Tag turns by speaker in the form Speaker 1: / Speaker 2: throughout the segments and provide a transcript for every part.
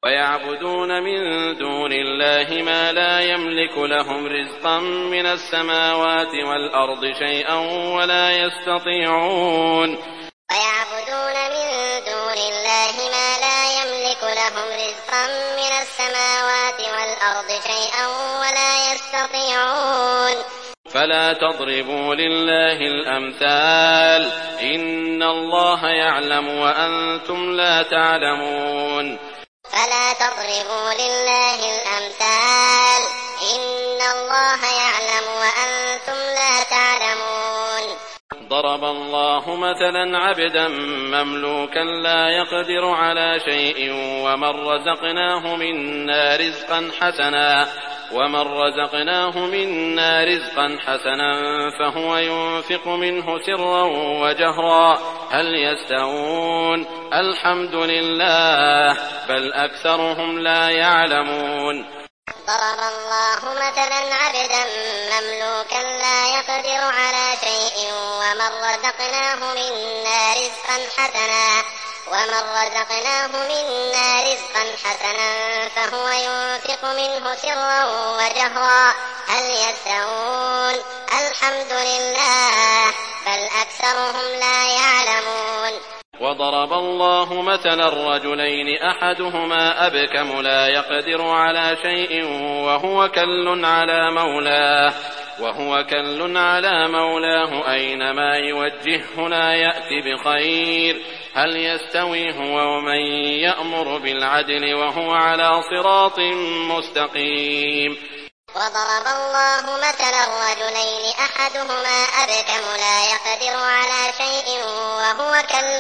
Speaker 1: ويعبدون من دون الله ما لا يملك لهم رزقا من السماوات والأرض شيئا ولا يستطيعون.
Speaker 2: ويعبدون من دون الله ما لا يملك لهم رزقا من السماوات والأرض شيئا ولا يستطيعون.
Speaker 1: فلا تضربوا لله الأمثال إن الله يعلم وأنتم لا تعلمون.
Speaker 2: فلا تضربوا لله الأمثال إن الله يعلم وأنتم لا تعلمون.
Speaker 1: ضرب الله مثلا عبدا مملوكا لا يقدر على شيء ومن رزقناه منا رزقا حسنا فهو ينفق منه سرا وجهرا هل يستوون الحمد لله بل أكثرهم لا يعلمون.
Speaker 2: ضرب الله مثلا عبدا مملوكا لا يقدر على شيء ومن رزقناه منا رزقا حسنا فهو ينفق منه سرا وجهرا هل يستوون الحمد لله بل أكثرهم لا يعلمون.
Speaker 1: وضرب الله مثلا الرجلين أحدهما أبكم لا يقدر على شيء وهو كل على مولاه أينما يوجهه لا يأتي بخير هل يستوي هو ومن يأمر بالعدل وهو على صراط مستقيم.
Speaker 2: وضرب الله مثلا الرجلين أحدهما أبكم لا يقدر على شيء وهو كل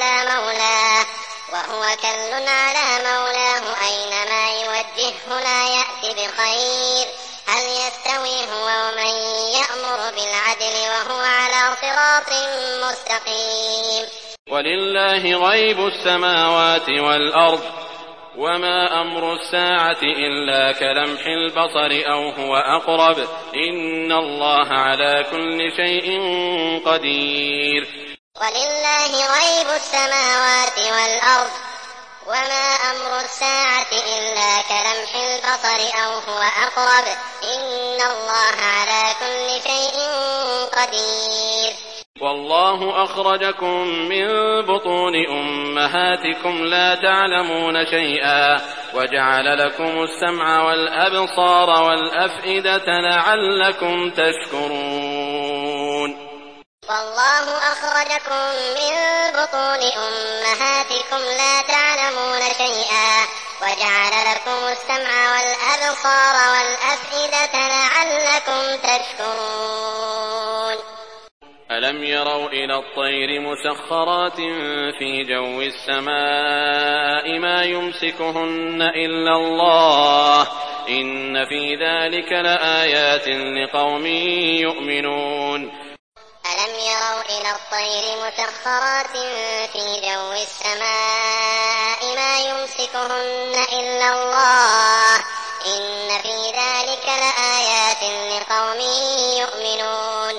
Speaker 2: على مولاه أينما يوجهه لا يأتي بخير هل يستوي هو ومن يأمر بالعدل وهو على صراط مستقيم.
Speaker 1: ولله غيب السماوات والأرض وما أمر الساعة إلا كلمح البصر أو هو أقرب إن الله على كل شيء قدير.
Speaker 2: ولله غيب السماوات والأرض وما أمر الساعة إلا كلمح البصر أو هو أقرب إن الله على كل شيء قدير.
Speaker 1: والله أخرجكم من بطون أمهاتكم لا تعلمون شيئا وجعل لكم السمع والأبصار والأفئدة لعلكم تشكرون.
Speaker 2: والله أخرجكم من بطون أمهاتكم لا تعلمون شيئا وجعل لكم السمع والأبصار والأفئدة لعلكم تشكرون.
Speaker 1: ألم يروا إلى الطير مسخرات في جو السماء ما يمسكهن إلا الله إن في ذلك لآيات لقوم يؤمنون.
Speaker 2: ألم يروا إلى الطير مسخرات في جو السماء ما يمسكهن إلا الله إن في ذلك لآيات لقوم يؤمنون.